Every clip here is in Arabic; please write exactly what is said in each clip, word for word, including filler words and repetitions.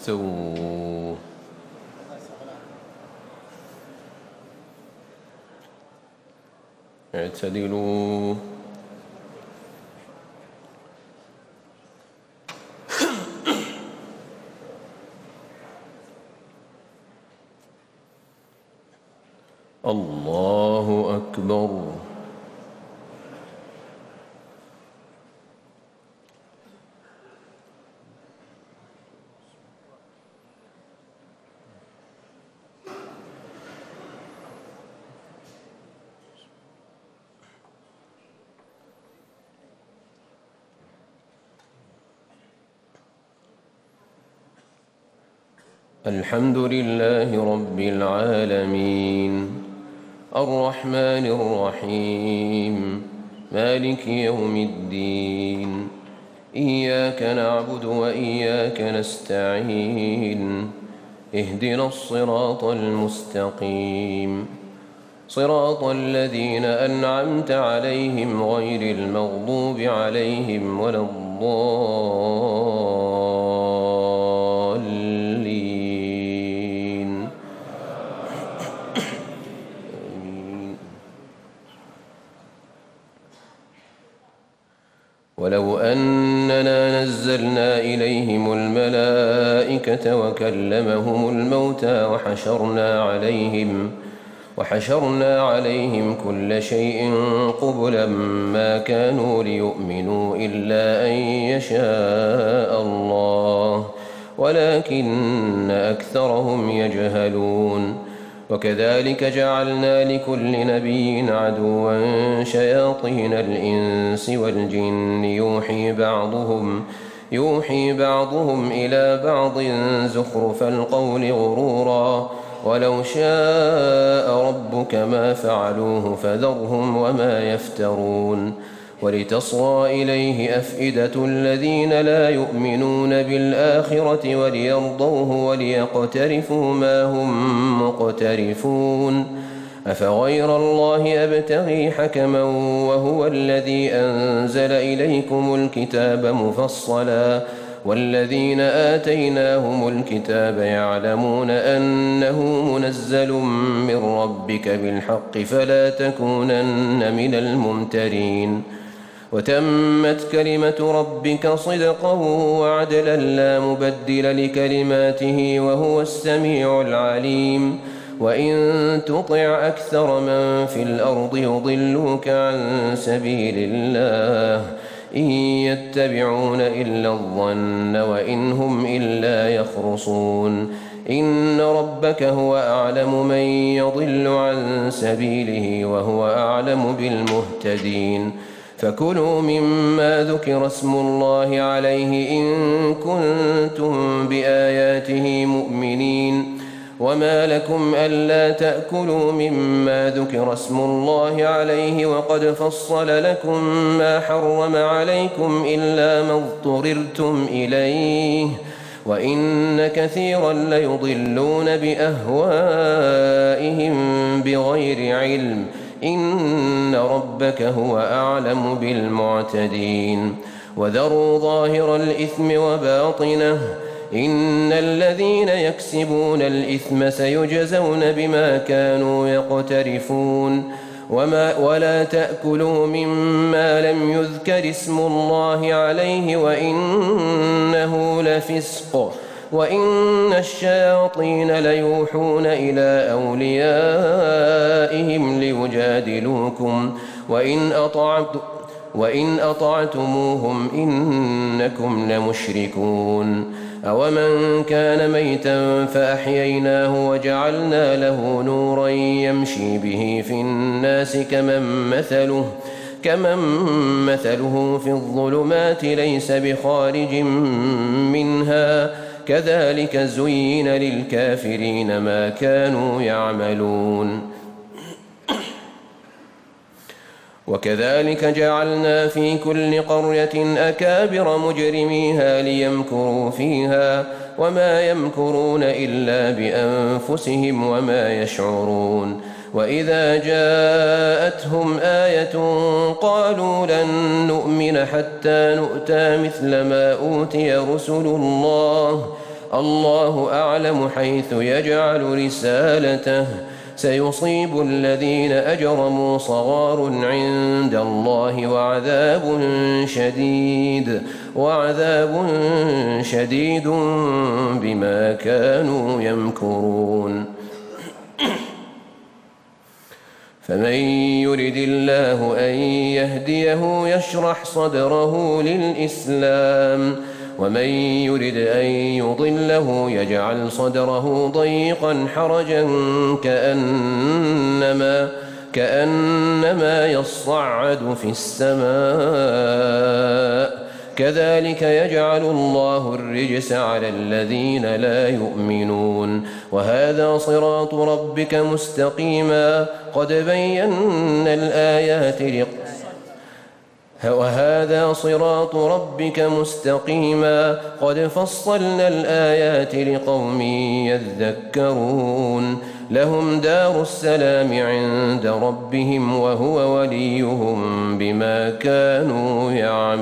استووا اعتدلوا الله أكبر. الحمد لله رب العالمين الرحمن الرحيم مالك يوم الدين إياك نعبد وإياك نستعين اهدنا الصراط المستقيم صراط الذين أنعمت عليهم غير المغضوب عليهم ولا الضالين. ولو أننا نزلنا إليهم الملائكة وكلمهم الموتى وحشرنا عليهم وحشرنا عليهم كل شيء قبلا ما كانوا ليؤمنوا إلا أن يشاء الله ولكن أكثرهم يجهلون. وكذلك جعلنا لكل نبي عدوا شياطين الإنس والجن يوحي بعضهم يوحي بعضهم إلى بعض زخرف القول غرورا ولو شاء ربك ما فعلوه فذرهم وما يفترون. ولتصغى إليه أفئدة الذين لا يؤمنون بالآخرة وليرضوه وليقترفوا ما هم مقترفون. أفغير الله أبتغي حكما وهو الذي أنزل إليكم الكتاب مفصلا والذين آتيناهم الكتاب يعلمون أنه منزل من ربك بالحق فلا تكونن من الممترين. وتمت كلمة ربك صدقا وعدلا لا مبدل لكلماته وهو السميع العليم. وإن تطع أكثر من في الأرض يضلوك عن سبيل الله إن يتبعون إلا الظن وإن هم إلا يخرصون. إن ربك هو أعلم من يضل عن سبيله وهو أعلم بالمهتدين. فكلوا مما ذكر اسم الله عليه إن كنتم بآياته مؤمنين. وما لكم ألا تأكلوا مما ذكر اسم الله عليه وقد فصل لكم ما حرم عليكم إلا ما اضطررتم إليه وإن كثيرا ليضلون بأهوائهم بغير علم إن ربك هو أعلم بالمعتدين. وذروا ظاهر الإثم وباطنه إن الذين يكسبون الإثم سيجزون بما كانوا يقترفون. وما ولا تأكلوا مما لم يذكر اسم الله عليه وإنه لفسق وإن الشياطين ليوحون إلى أوليائهم ليجادلوكم وإن أطعتم وإن أطعتموهم إنكم لمشركون. أومن كان ميتا فأحييناه وجعلنا له نورا يمشي به في الناس كمن مثله كمن مثله في الظلمات ليس بخارج منها كذلك زين للكافرين ما كانوا يعملون. وكذلك جعلنا في كل قرية أكابر مجرميها ليمكروا فيها وما يمكرون إلا بأنفسهم وما يشعرون. وإذا جاءتهم آية قالوا لن نؤمن حتى نؤتى مثل ما أوتي رسل الله الله أعلم حيث يجعل رسالته سيصيب الذين أجرموا صغار عند الله وعذاب شديد وعذاب شديد بما كانوا يمكرون فمن يرد الله أن يهديه يشرح صدره للإسلام ومن يرد أن يضله يجعل صدره ضيقا حرجا كأنما, كأنما يصعد في السماء كذلك يجعل الله الرجس على الذين لا يؤمنون وهذا صراط ربك مستقيما قد بينا الآيات لقوم وهذا صراط ربك مستقيما قد فصلنا الآيات لقوم يذكرون لهم دار السلام عند ربهم وهو وليهم بما كانوا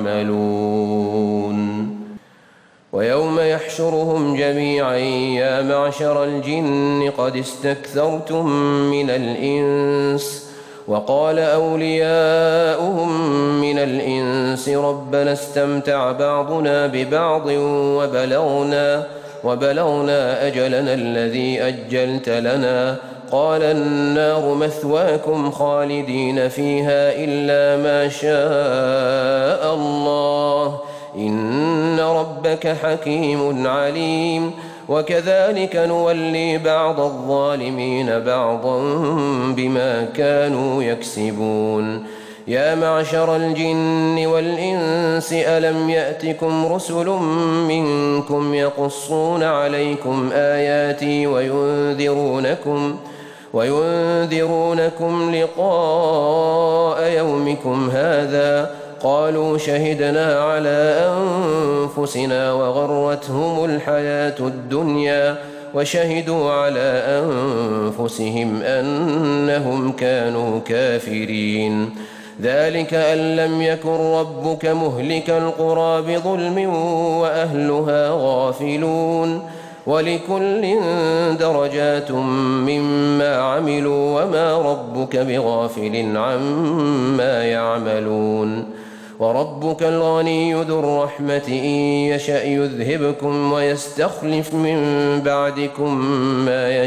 يعملون ويوم يحشرهم جميعا يا معشر الجن قد استكثرتم من الإنس وقال أولياؤهم من الإنس ربنا استمتع بعضنا ببعض وبلغنا, وبلغنا أجلنا الذي أجلت لنا قال النار مثواكم خالدين فيها إلا ما شاء الله إن ربك حكيم عليم وكذلك نولي بعض الظالمين بعضا بما كانوا يكسبون يا معشر الجن والإنس ألم يأتكم رسل منكم يقصون عليكم آياتي وينذرونكم وينذرونكم لقاء يومكم هذا قالوا شهدنا على أنفسنا وغرتهم الحياة الدنيا وشهدوا على أنفسهم أنهم كانوا كافرين ذلك أن لم يكن ربك مهلك القرى بظلم وأهلها غافلون ولكل درجات مما عملوا وما ربك بغافل عما يعملون وربك الغني ذو الرحمة إن يشأ يذهبكم ويستخلف من بعدكم ما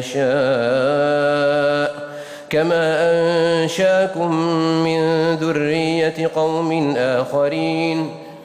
يشاء كما أنشاكم من ذرية قوم آخرين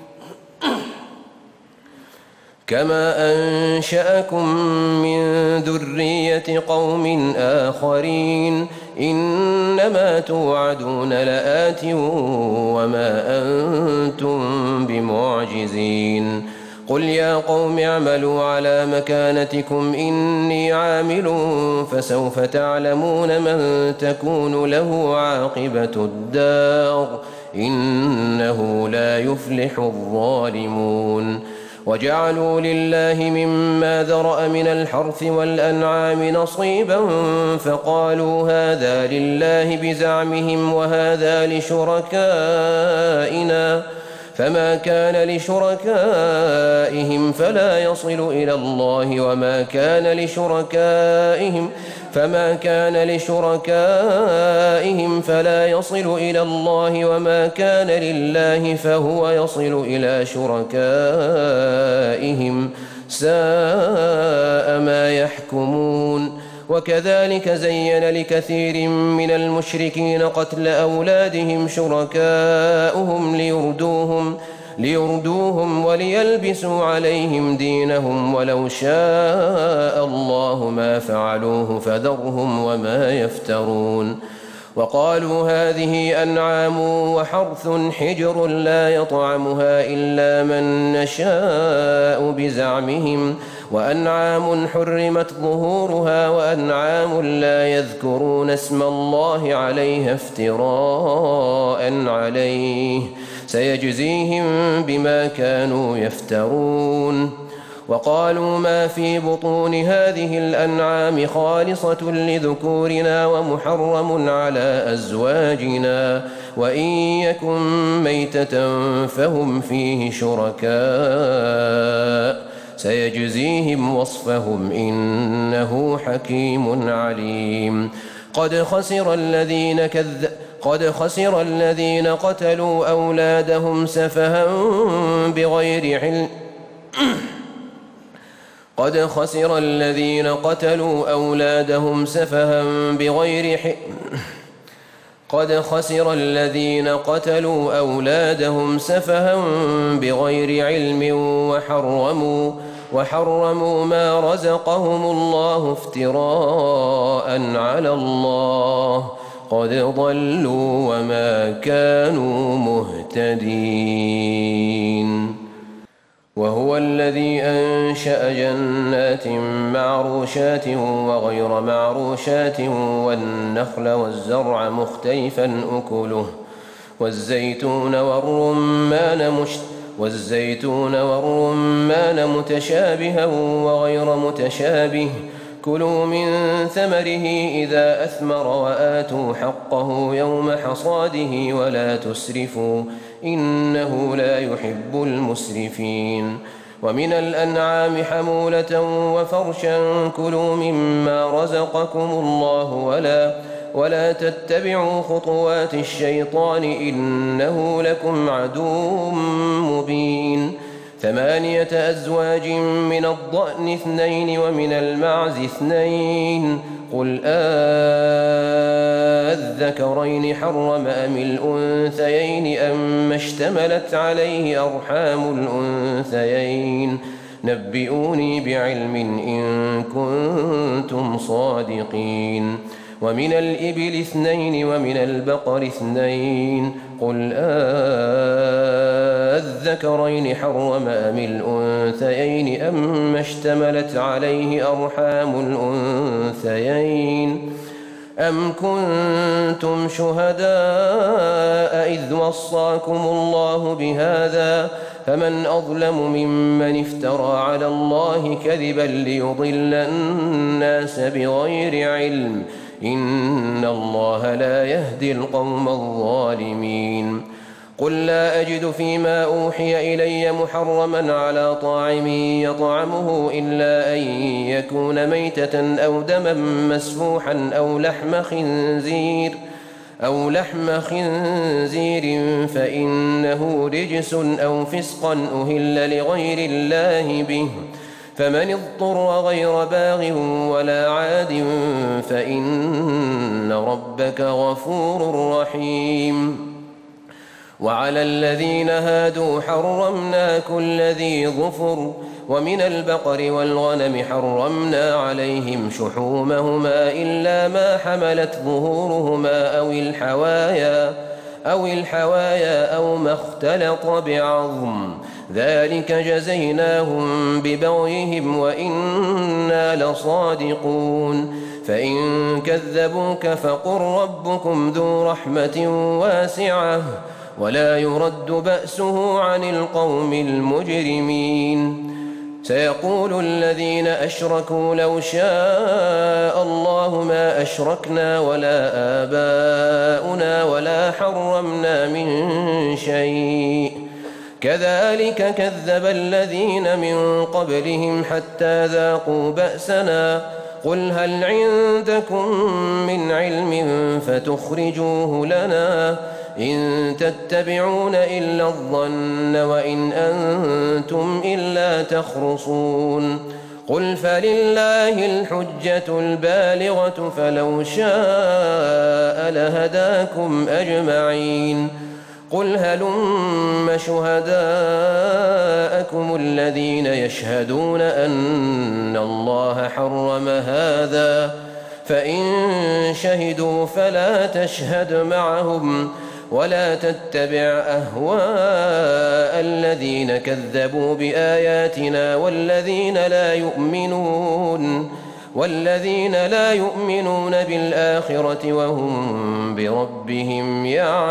كما أنشأكم من ذرية قوم آخرين إنما توعدون لآت وما أنتم بمعجزين قل يا قوم اعملوا على مكانتكم إني عامل فسوف تعلمون من تكون له عاقبة الدار إنه لا يفلح الظالمون وجعلوا لله مما ذرأ من الحرث والأنعام نصيبا فقالوا هذا لله بزعمهم وهذا لشركائنا فما كان لشركائهم فلا يصل إلى الله وما كان لشركائهم فما كان لشركائهم فلا يصل إلى الله وما كان لله فهو يصل إلى شركائهم ساء ما يحكمون وكذلك زين لكثير من المشركين قتل أولادهم شركاؤهم ليردوهم ليردوهم وليلبسوا عليهم دينهم ولو شاء الله ما فعلوه فذرهم وما يفترون وقالوا هذه أنعام وحرث حجر لا يطعمها إلا من نشاء بزعمهم وأنعام حرمت ظهورها وأنعام لا يذكرون اسم الله عليها افتراء عليه سيجزيهم بما كانوا يفترون وقالوا ما في بطون هذه الأنعام خالصة لذكورنا ومحرم على أزواجنا وإن يكن ميتة فهم فيه شركاء سيجزيهم وصفهم إنه حكيم عليم. قد خسر الذين كذب قد خسر الذين قتلوا أولادهم سفها بغير علم قد خسر الذين قتلوا أولادهم سفها بغير حق قد خسر الذين قتلوا أولادهم سفها بغير علم وحرموا وحرموا ما رزقهم الله افتراء على الله قد ضلوا وما كانوا مهتدين. وهو الذي أنشأ جنات معروشات وغير معروشات والنخل والزرع مختلفا أكله والزيتون والرمان مشت والزيتون والرمان متشابها وغير متشابه كلوا من ثمره إذا أثمر وآتوا حقه يوم حصاده ولا تسرفوا إنه لا يحب المسرفين. ومن الأنعام حمولة وفرشا كلوا مما رزقكم الله ولا ولا تتبعوا خطوات الشيطان إنه لكم عدو مبين. ثمانية أزواج من الضأن اثنين ومن المعز اثنين قل أذكرين حرم أم الأنثيين أم اشتملت عليه أرحام الأنثيين نبئوني بعلم إن كنتم صادقين. ومن الإبل اثنين ومن البقر اثنين قل أذكرين حرم أم الأنثيين أم اشتملت عليه أرحام الأنثيين أم كنتم شهداء إذ وصاكم الله بهذا فمن أظلم ممن افترى على الله كذبا ليضل الناس بغير علم إن الله لا يهدي القوم الظالمين. قل لا أجد فيما أوحي إلي محرما على طاعم يطعمه إلا أن يكون ميتة أو دما مسفوحا أو لحم خنزير أو لحم خنزير فإنه رجس أو فسقا أهل لغير الله به فمن اضطر غير باغ ولا عاد فإن ربك غفور رحيم. وعلى الذين هادوا حرمنا كل ذي ظفر ومن البقر والغنم حرمنا عليهم شحومهما إلا ما حملت ظهورهما أو الحوايا أو الحوايا أو ما اختلط بعظم ذلك جزيناهم ببغيهم وإنا لصادقون. فإن كذبوك فقل ربكم ذو رحمة واسعة ولا يرد بأسه عن القوم المجرمين. سيقول الذين أشركوا لو شاء الله ما أشركنا ولا آباؤنا ولا حرمنا من شيء كذلك كذب الذين من قبلهم حتى ذاقوا بأسنا قل هل عندكم من علم فتخرجوه لنا إن تتبعون إلا الظن وإن أنتم إلا تخرصون. قل فلله الحجة البالغة فلو شاء لهداكم أجمعين. قل هلم شهداءكم الذين يشهدون أن الله حرم هذا فإن شهدوا فلا تشهد معهم ولا تتبع أهواء الذين كذبوا بآياتنا والذين لا يؤمنون والذين لا يؤمنون بالآخرة وهم بربهم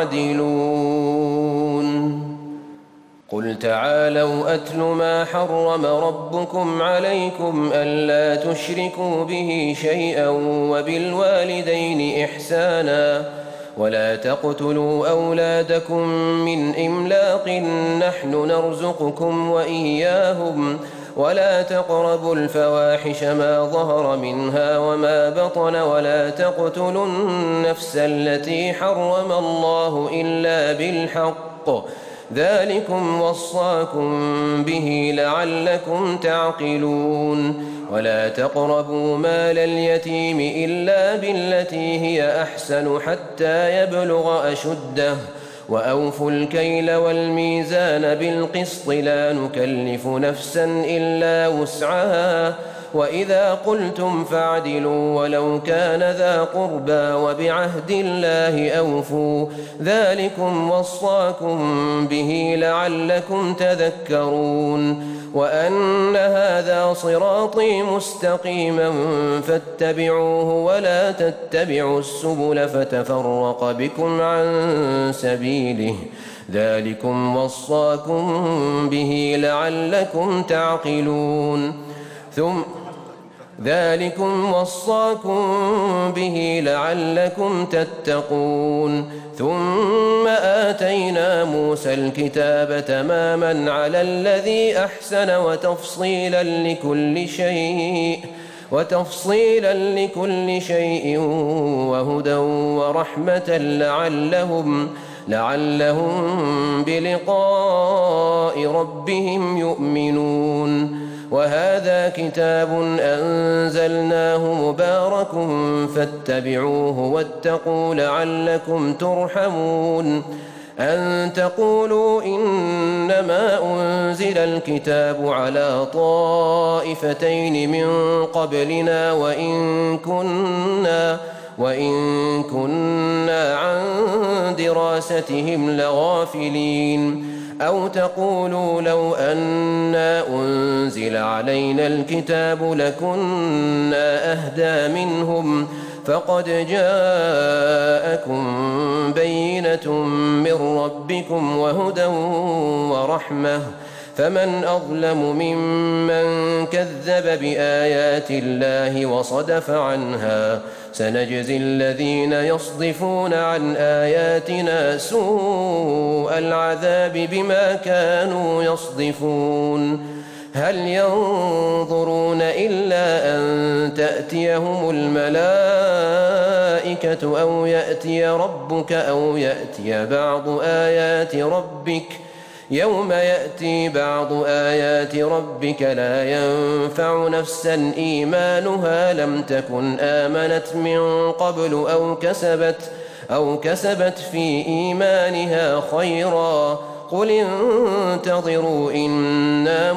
يعدلون. قل تعالوا أتل ما حرم ربكم عليكم ألا تشركوا به شيئا وبالوالدين إحسانا ولا تقتلوا أولادكم من إملاق نحن نرزقكم وإياهم ولا تقربوا الفواحش ما ظهر منها وما بطن ولا تقتلوا النفس التي حرم الله إلا بالحق ذلكم وصاكم به لعلكم تعقلون ولا تقربوا مال اليتيم إلا بالتي هي أحسن حتى يبلغ أشده وأوفوا الكيل والميزان بالقسط لا نكلف نفسا إلا وسعها وإذا قلتم فاعدلوا ولو كان ذا قربى وبعهد الله أوفوا ذلكم وصاكم به لعلكم تذكرون وأن هذا صراطي مستقيما فاتبعوه ولا تتبعوا السبل فتفرق بكم عن سبيله ذلكم وصاكم به لعلكم تعقلون ثم ذلكم وصاكم به لعلكم تتقون ثم آتينا موسى الكتاب تماما على الذي أحسن وتفصيلا لكل شيء وتفصيلا لكل شيء وهدى ورحمة لعلهم لعلهم بلقاء ربهم يؤمنون وهذا كتاب أنزلناه مبارك فاتبعوه واتقوا لعلكم ترحمون أن تقولوا إنما أنزل الكتاب على طائفتين من قبلنا وإن كنا وإن كنا عن دراستهم لغافلين أو تقولوا لو أنا أنزل علينا الكتاب لكنا أهدى منهم فقد جاءكم بينة من ربكم وهدى ورحمة فمن أظلم ممن كذب بآيات الله وصدف عنها سنجزي الذين يصدفون عن آياتنا سوء العذاب بما كانوا يصدفون هل ينظرون إلا أن تأتيهم الملائكة أو يأتي ربك أو يأتي بعض آيات ربك يوم يأتي بعض آيات ربك لا ينفع نفسا إيمانها لم تكن آمنت من قبل أو كسبت أو كسبت في إيمانها خيرا قل انتظروا إنا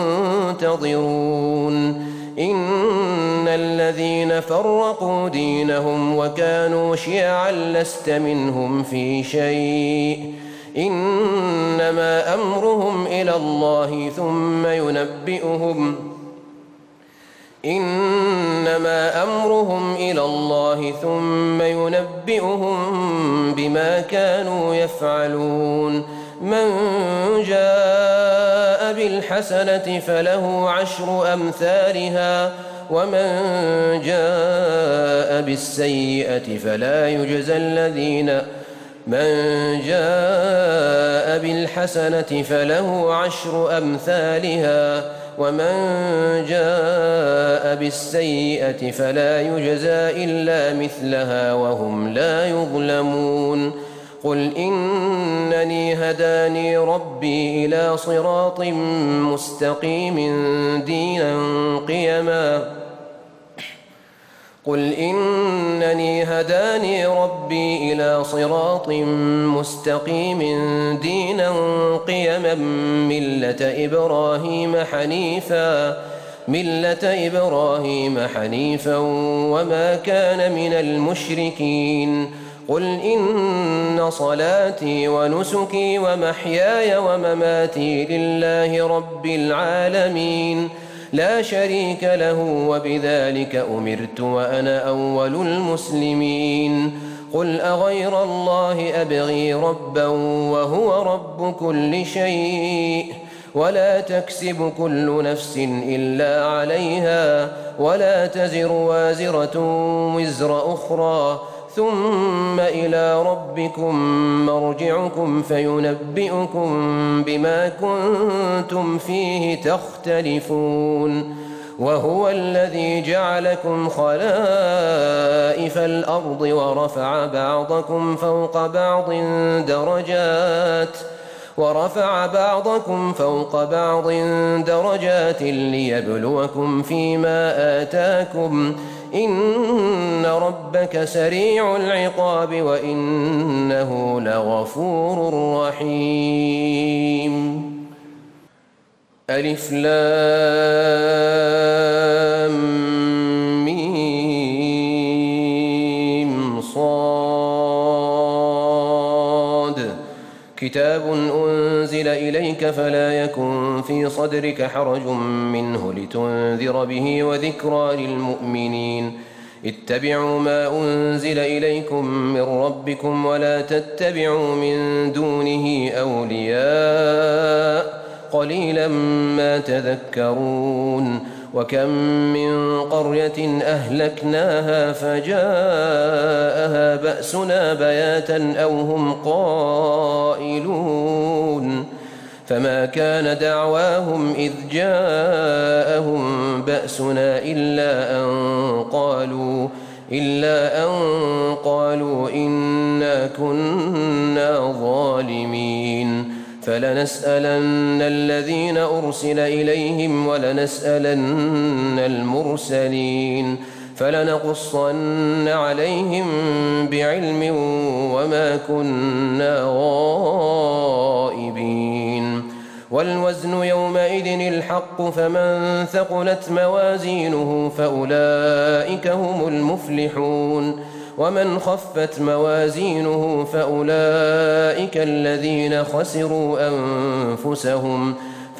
منتظرون إن الذين فرقوا دينهم وكانوا شيعا لست منهم في شيء إنما أمرهم إلى الله ثم ينبئهم إنما أمرهم إلى الله ثم ينبئهم بما كانوا يفعلون من جاء بالحسنة فله عشر أمثالها ومن جاء بالسيئة فلا يجزى الذين من جاء بالحسنة فله عشر أمثالها ومن جاء بالسيئة فلا يجزى إلا مثلها وهم لا يظلمون قل إنني هداني ربي إلى صراط مستقيم دينا قيما قل إنني هداني ربي إلى صراط مستقيم دينا قيما ملة إبراهيم حنيفا ملة إبراهيم حنيفا وما كان من المشركين قل إن صلاتي ونسكي ومحياي ومماتي لله رب العالمين لا شريك له وبذلك أمرت وأنا أول المسلمين قل أغير الله أبغي ربا وهو رب كل شيء ولا تكسب كل نفس إلا عليها ولا تزر وازرة وزر أخرى ثم إلى ربكم مرجعكم فينبئكم بما كنتم فيه تختلفون وهو الذي جعلكم خلائف الأرض ورفع بعضكم فوق بعض درجات ورفع بعضكم فوق بعض درجات ليبلوكم فيما آتاكم إن ربك سريع العقاب وإنه لغفور رحيم. ألف لام ميم صاد كتاب أنزل إليك فلا يكن في صدرك حرج منه لتنذر به وذكرى للمؤمنين اتبعوا ما أنزل إليكم من ربكم ولا تتبعوا من دونه أولياء قليلا ما تذكرون وكم من قرية أهلكناها فجاءها بأسنا بياتا أو هم قائلون فما كان دعواهم إذ جاءهم بأسنا إلا أن قالوا إلا أن قالوا إنا كنا ظالمين فلنسألن الذين أرسل إليهم ولنسألن المرسلين فلنقصن عليهم بعلم وما كنا غائبين والوزن يومئذ الحق فمن ثقلت موازينه فأولئك هم المفلحون ومن خفت موازينه فأولئك الذين خسروا أنفسهم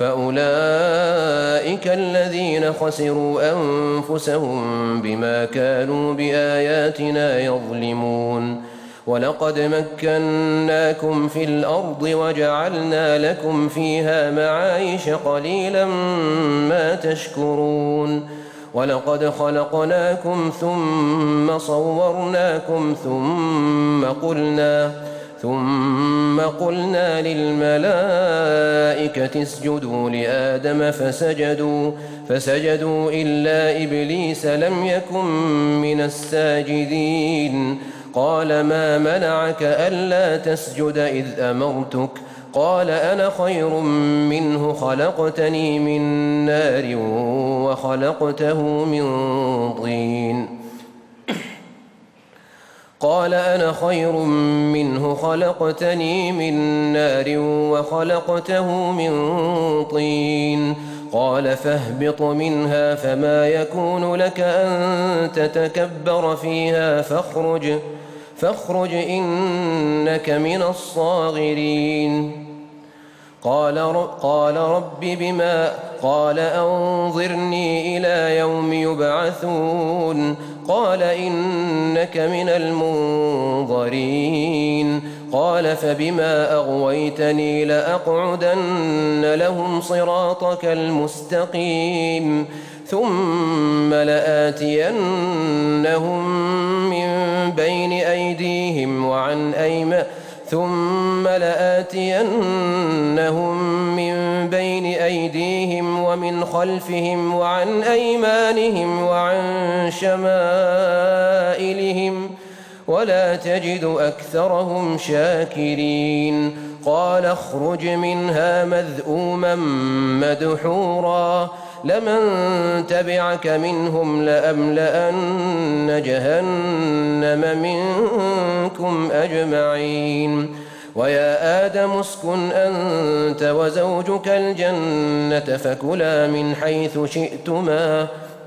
فأولئك الذين خسروا أنفسهم بما كانوا بآياتنا يظلمون ولقد مكناكم في الأرض وجعلنا لكم فيها معايش قليلا ما تشكرون ولقد خلقناكم ثم صورناكم ثم قلنا ثم قلنا للملائكة اسجدوا لآدم فسجدوا فسجدوا إلا إبليس لم يكن من الساجدين قال ما منعك ألا تسجد إذ أمرتك قال أنا خير منه خلقتني من نار وخلقته من طين قال أنا خير منه خلقتني من نار وخلقته من طين قال فاهبط منها فما يكون لك أن تتكبر فيها فاخرج فاخرج إنك من الصاغرين قال قال رب بما قال أنظرني إلى يوم يبعثون قال إنك من المنظرين قال فبما أغويتني لأقعدن لهم صراطك المستقيم ثم لآتينهم من بين أيديهم وعن أيمان ثم لآتينهم من بين أيديهم ومن خلفهم وعن أيمانهم وعن شمائلهم ولا تجد أكثرهم شاكرين قال اخرج منها مذءوما مدحورا لمن تبعك منهم لأملأن جهنم منكم أجمعين ويا آدم اسكن أنت وزوجك الجنة فكلا من حيث شئتما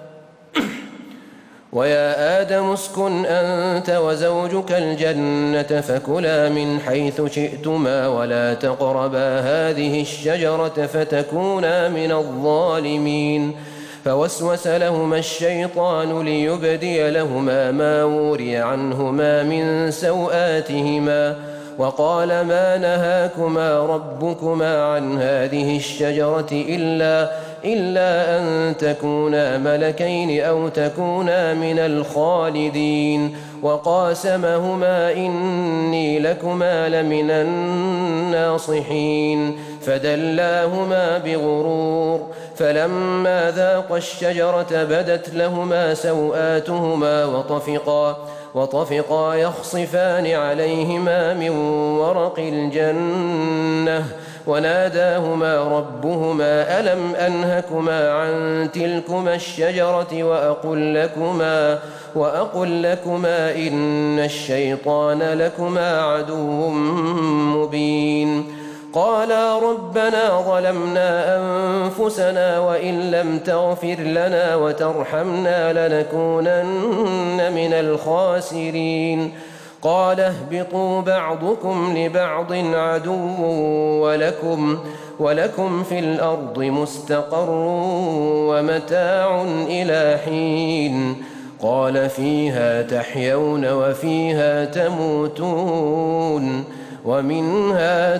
ويا آدم اسكن أنت وزوجك الجنة فكلا من حيث شئتما ولا تقربا هذه الشجرة فتكونا من الظالمين فوسوس لهما الشيطان ليبدي لهما ما وري عنهما من سوآتهما وقال ما نهاكما ربكما عن هذه الشجرة إلا إلا أن تكونا ملكين أو تكونا من الخالدين وقاسمهما إني لكما لمن الناصحين فدلاهما بغرور فلما ذاقا الشجرة بدت لهما سوآتهما وطفقا وطفقا يخصفان عليهما من ورق الجنة وناداهما ربهما ألم أنهكما عن تلكما الشجرة وأقل لكما وأقل لكما إن الشيطان لكما عدو مبين قالا ربنا ظلمنا أنفسنا وإن لم تغفر لنا وترحمنا لنكونن من الخاسرين قال اهبطوا بعضكم لبعض عدو ولكم ولكم في الأرض مستقر ومتاع إلى حين قال فيها تحيون وفيها تموتون ومنها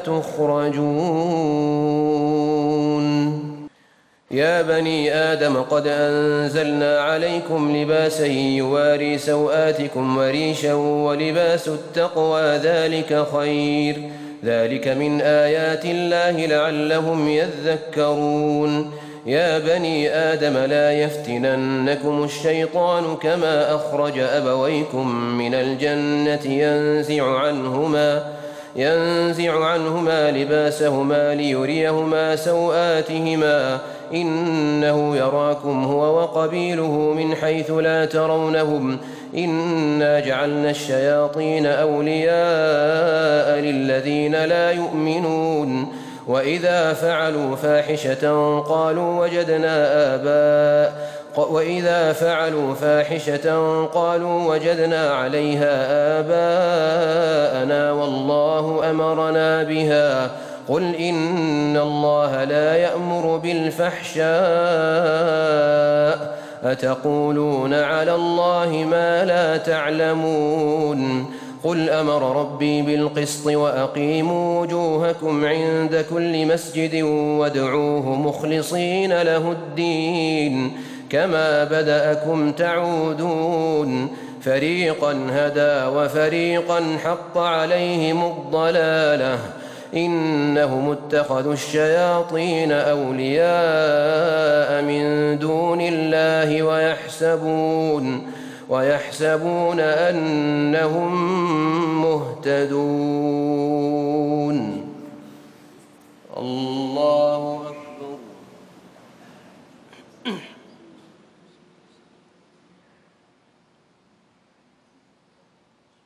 تخرجون يا بني آدم قد أنزلنا عليكم لباسا يواري سوآتكم وريشا ولباس التقوى ذلك خير ذلك من آيات الله لعلهم يذكرون يا بني آدم لا يفتننكم الشيطان كما أخرج أبويكم من الجنة ينزع عنهما ينزع عنهما لباسهما ليريهما سوآتهما إنه يراكم هو وقبيله من حيث لا ترونهم إنا جعلنا الشياطين أولياء للذين لا يؤمنون وإذا فعلوا فاحشة قالوا وجدنا آباء وإذا فعلوا فاحشة قالوا وجدنا عليها آباءنا والله أمرنا بها قل إن الله لا يأمر بالفحشاء أتقولون على الله ما لا تعلمون قل أمر ربي بالقسط وأقيموا وجوهكم عند كل مسجد وادعوه مخلصين له الدين كما بدأكم تعودون فريقا هدى وفريقا حق عليهم الضلالة إنهم اتخذوا الشياطين أولياء من دون الله ويحسبون ويحسبون أنهم مهتدون